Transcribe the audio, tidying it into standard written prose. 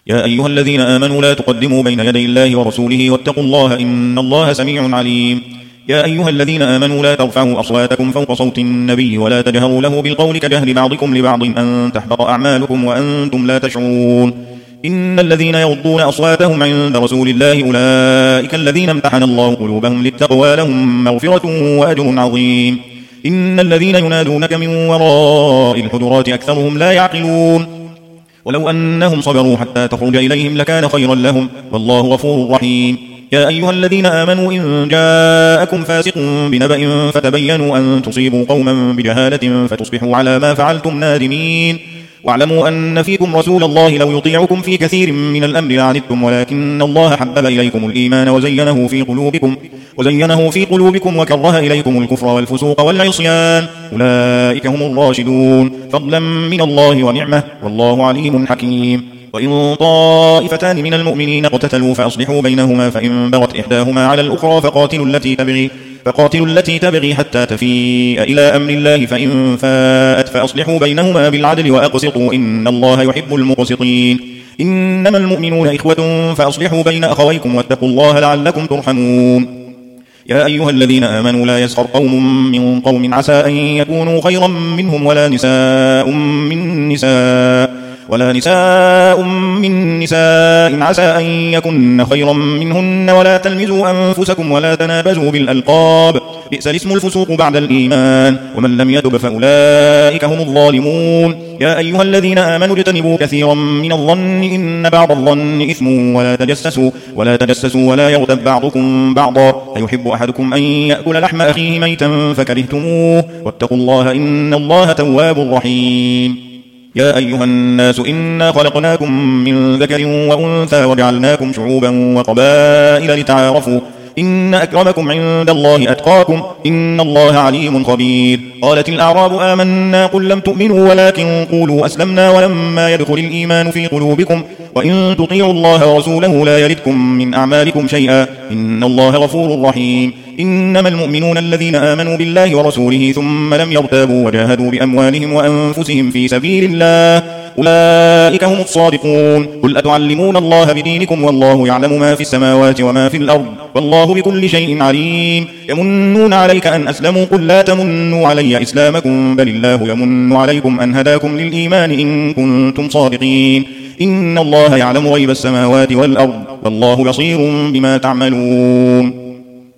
يا أيها الذين آمنوا لا تقدموا بين يدي الله ورسوله واتقوا الله إن الله سميع عليم. يا أيها الذين آمنوا لا ترفعوا أصواتكم فوق صوت النبي ولا تجهروا له بالقول كجهر بعضكم لبعض أن تحبط أعمالكم وأنتم لا تشعرون. إن الذين يغضون أصواتهم عند رسول الله أولئك الذين امتحن الله قلوبهم للتقوى لهم مغفرة وأجر عظيم. إن الذين ينادونك من وراء الحجرات أكثرهم لا يعقلون. ولو أنهم صبروا حتى تخرج إليهم لكان خيرا لهم والله غفور رحيم. يا أيها الذين آمنوا إن جاءكم فاسق بنبأ فتبينوا أن تصيبوا قوما بجهالة فتصبحوا على ما فعلتم نادمين. واعلموا أن فيكم رسول الله لو يطيعكم في كثير من الأمر لعنتم ولكن الله حبب إليكم الإيمان وزينه في قلوبكم وكره إليكم الكفر والفسوق والعصيان أولئك هم الراشدون فضلا من الله ونعمة والله عليم حكيم. وإن طائفتان من المؤمنين اقتتلوا فأصلحوا بينهما فإن بغت إحداهما على الأخرى فقاتلوا التي تبغي حتى تفيء إلى أمر الله فإن فاءت فأصلحوا بينهما بالعدل وأقسطوا إن الله يحب المقسطين. إنما المؤمنون إخوة فأصلحوا بين أخويكم واتقوا الله لعلكم ترحمون. يا أيها الذين آمنوا لا يسخر قوم من قوم عسى أن يكونوا خيرا منهم ولا نساء من نساء عسى أن يكن خيرا منهن ولا تلمزوا أنفسكم ولا تنابزوا بالألقاب بئس الاسم الفسوق بعد الإيمان ومن لم يتب فأولئك هم الظالمون. يا أيها الذين آمنوا اجتنبوا كثيرا من الظن إن بعض الظن إثم ولا تجسسوا ولا يغتب بعضكم بعضا أيحب أحدكم أن يأكل لحم أخيه ميتا فكرهتموه واتقوا الله إن الله تواب رحيم. يا أيها الناس إنا خلقناكم من ذكر وأنثى وجعلناكم شعوبا وقبائل لتعارفوا إن أكرمكم عند الله أتقاكم إن الله عليم خبير. قالت الأعراب آمنا قل لم تؤمنوا ولكن قولوا أسلمنا ولما يدخل الإيمان في قلوبكم وإن تطيعوا الله ورسوله لا يلدكم من أعمالكم شيئا إن الله غفور رحيم. إنما المؤمنون الذين آمنوا بالله ورسوله ثم لم يرتابوا وجاهدوا بأموالهم وأنفسهم في سبيل الله أولئك هم الصادقون. قل أتعلمون الله بدينكم والله يعلم ما في السماوات وما في الأرض والله بكل شيء عليم. يمنون عليك أن أسلموا قل لا تمنوا علي إسلامكم بل الله يمن عليكم أن هداكم للإيمان إن كنتم صادقين. إن الله يعلم غيب السماوات والأرض والله بصير بما تعملون.